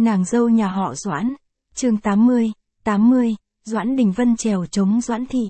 Nàng dâu nhà họ Doãn. Chương 80, Doãn Đình Vân trèo chống Doãn Thị.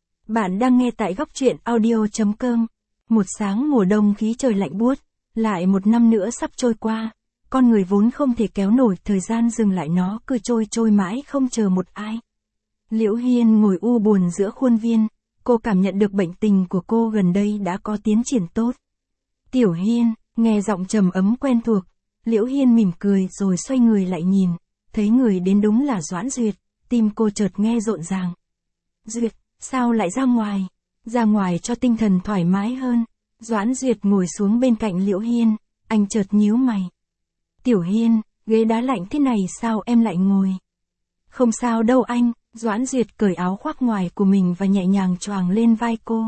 Bạn đang nghe tại góc truyện audio.com. Một sáng mùa đông khí trời lạnh buốt, lại một năm nữa sắp trôi qua, con người vốn không thể kéo nổi thời gian dừng lại, nó cứ trôi mãi không chờ một ai. Liễu Hiên ngồi u buồn giữa khuôn viên, cô cảm nhận được bệnh tình của cô gần đây đã có tiến triển tốt. Tiểu Hiên, nghe giọng trầm ấm quen thuộc, Liễu Hiên mỉm cười rồi xoay người lại nhìn, thấy người đến đúng là Doãn Duyệt, tim cô chợt nghe rộn ràng. Duyệt, sao lại ra ngoài? Ra ngoài cho tinh thần thoải mái hơn. Doãn Duyệt ngồi xuống bên cạnh Liễu Hiên, anh chợt nhíu mày. Tiểu Hiên, ghế đá lạnh thế này sao em lại ngồi? Không sao đâu anh, Doãn Duyệt cởi áo khoác ngoài của mình và nhẹ nhàng choàng lên vai cô.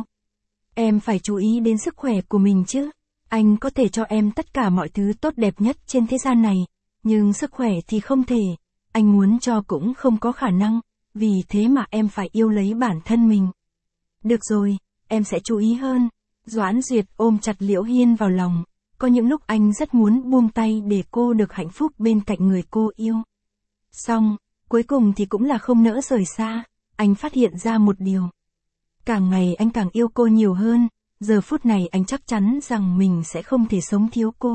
Em phải chú ý đến sức khỏe của mình chứ. Anh có thể cho em tất cả mọi thứ tốt đẹp nhất trên thế gian này, nhưng sức khỏe thì không thể. Anh muốn cho cũng không có khả năng, vì thế mà em phải yêu lấy bản thân mình. Được rồi, em sẽ chú ý hơn. Doãn Duyệt ôm chặt Liễu Hiên vào lòng, có những lúc anh rất muốn buông tay để cô được hạnh phúc bên cạnh người cô yêu. Xong, cuối cùng thì cũng là không nỡ rời xa, anh phát hiện ra một điều. Càng ngày anh càng yêu cô nhiều hơn, giờ phút này anh chắc chắn rằng mình sẽ không thể sống thiếu cô.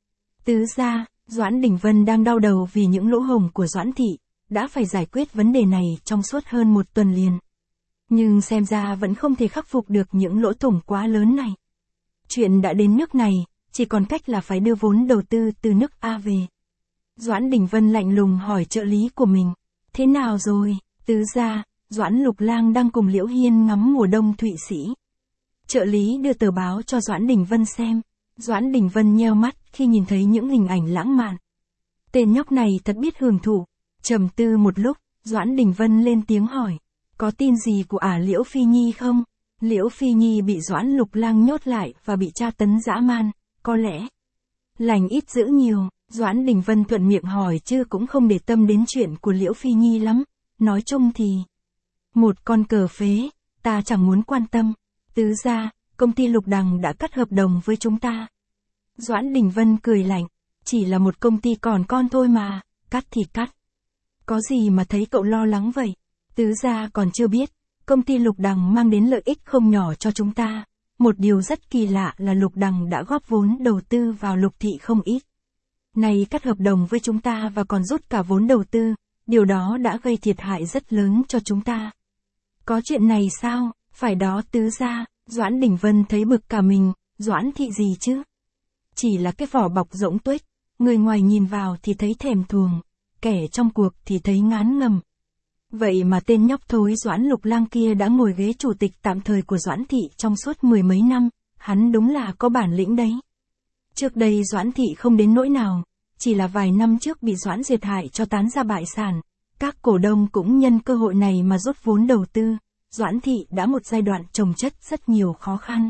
Tứ gia, Doãn Đình Vân đang đau đầu vì những lỗ hổng của Doãn Thị, đã phải giải quyết vấn đề này trong suốt hơn một tuần liền. Nhưng xem ra vẫn không thể khắc phục được những lỗ thủng quá lớn này. Chuyện đã đến nước này, chỉ còn cách là phải đưa vốn đầu tư từ nước A về. Doãn Đình Vân lạnh lùng hỏi trợ lý của mình. Thế nào rồi, tứ gia? Doãn Lục Lang đang cùng Liễu Hiên ngắm mùa đông Thụy Sĩ. Trợ lý đưa tờ báo cho Doãn Đình Vân xem. Doãn Đình Vân nheo mắt khi nhìn thấy những hình ảnh lãng mạn. Tên nhóc này thật biết hưởng thụ. Trầm tư một lúc, Doãn Đình Vân lên tiếng hỏi. Có tin gì của Liễu Phi Nhi không? Liễu Phi Nhi bị Doãn Lục Lang nhốt lại và bị tra tấn dã man, có lẽ. Lành ít dữ nhiều, Doãn Đình Vân thuận miệng hỏi chứ cũng không để tâm đến chuyện của Liễu Phi Nhi lắm. Nói chung thì, một con cờ phế, ta chẳng muốn quan tâm. Tứ gia, công ty Lục Đằng đã cắt hợp đồng với chúng ta. Doãn Đình Vân cười lạnh, chỉ là một công ty còn con thôi mà, cắt thì cắt. Có gì mà thấy cậu lo lắng vậy? Tứ gia còn chưa biết, công ty Lục Đằng mang đến lợi ích không nhỏ cho chúng ta. Một điều rất kỳ lạ là Lục Đằng đã góp vốn đầu tư vào Lục Thị không ít. Nay cắt hợp đồng với chúng ta và còn rút cả vốn đầu tư, điều đó đã gây thiệt hại rất lớn cho chúng ta. Có chuyện này sao? Phải đó tứ gia, Doãn Đình Vân thấy bực cả mình, Doãn Thị gì chứ? Chỉ là cái vỏ bọc rỗng tuếch, người ngoài nhìn vào thì thấy thèm thuồng, kẻ trong cuộc thì thấy ngán ngầm. Vậy mà tên nhóc thối Doãn Lục Lang kia đã ngồi ghế chủ tịch tạm thời của Doãn Thị trong suốt mười mấy năm, hắn đúng là có bản lĩnh đấy. Trước đây Doãn Thị không đến nỗi nào, chỉ là vài năm trước bị Doãn Duyệt hại cho tán ra bại sản, các cổ đông cũng nhân cơ hội này mà rút vốn đầu tư, Doãn Thị đã một giai đoạn chồng chất rất nhiều khó khăn.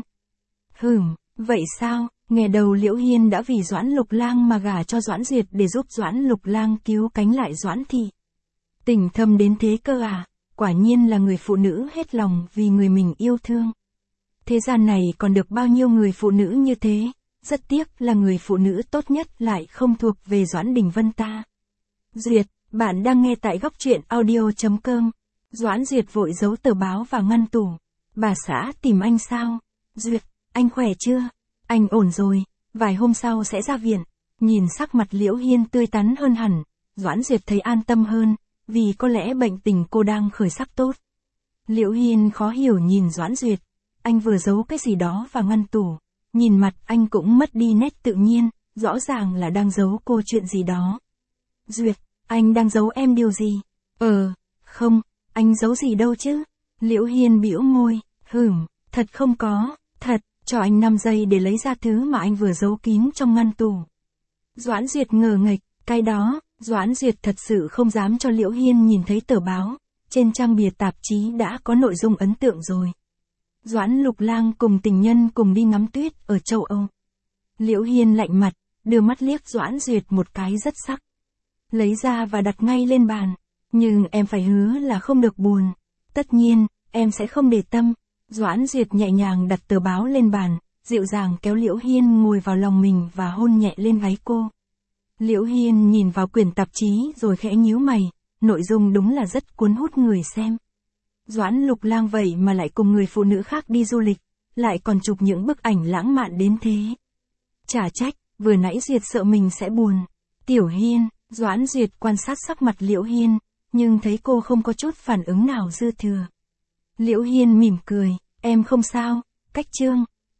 Vậy sao? Nghe đầu Liễu Hiên đã vì Doãn Lục Lang mà gả cho Doãn Duyệt để giúp Doãn Lục Lang cứu cánh lại Doãn Thị. Tình thâm đến thế cơ à? Quả nhiên là người phụ nữ hết lòng vì người mình yêu thương. Thế gian này còn được bao nhiêu người phụ nữ như thế, rất tiếc là người phụ nữ tốt nhất lại không thuộc về Doãn Đình Vân ta. Duyệt, bạn đang nghe tại góc truyện audio.com. Doãn Duyệt vội giấu tờ báo vào ngăn tủ. Bà xã tìm anh sao? Duyệt, anh khỏe chưa? Anh ổn rồi, vài hôm sau sẽ ra viện. Nhìn sắc mặt Liễu Hiên tươi tắn hơn hẳn, Doãn Duyệt thấy an tâm hơn, vì có lẽ bệnh tình cô đang khởi sắc tốt. Liễu Hiên khó hiểu nhìn Doãn Duyệt, anh vừa giấu cái gì đó vào ngăn tủ, nhìn mặt anh cũng mất đi nét tự nhiên, rõ ràng là đang giấu cô chuyện gì đó. Duyệt, anh đang giấu em điều gì? Không, anh giấu gì đâu chứ? Liễu Hiên bĩu môi, thật không có, thật, cho anh 5 giây để lấy ra thứ mà anh vừa giấu kín trong ngăn tủ. Doãn Duyệt ngờ nghệch, cái đó, Doãn Duyệt thật sự không dám cho Liễu Hiên nhìn thấy tờ báo, trên trang bìa tạp chí đã có nội dung ấn tượng rồi. Doãn Lục Lang cùng tình nhân cùng đi ngắm tuyết ở châu Âu. Liễu Hiên lạnh mặt, đưa mắt liếc Doãn Duyệt một cái rất sắc. Lấy ra và đặt ngay lên bàn, nhưng em phải hứa là không được buồn. Tất nhiên, em sẽ không để tâm. Doãn Duyệt nhẹ nhàng đặt tờ báo lên bàn, dịu dàng kéo Liễu Hiên ngồi vào lòng mình và hôn nhẹ lên gáy cô. Liễu Hiên nhìn vào quyển tạp chí rồi khẽ nhíu mày, nội dung đúng là rất cuốn hút người xem. Doãn Lục Lang vậy mà lại cùng người phụ nữ khác đi du lịch, lại còn chụp những bức ảnh lãng mạn đến thế. Chả trách, vừa nãy Duyệt sợ mình sẽ buồn. Tiểu Hiên, Doãn Duyệt quan sát sắc mặt Liễu Hiên, nhưng thấy cô không có chút phản ứng nào dư thừa. Liễu Hiên mỉm cười, em không sao, cách chương.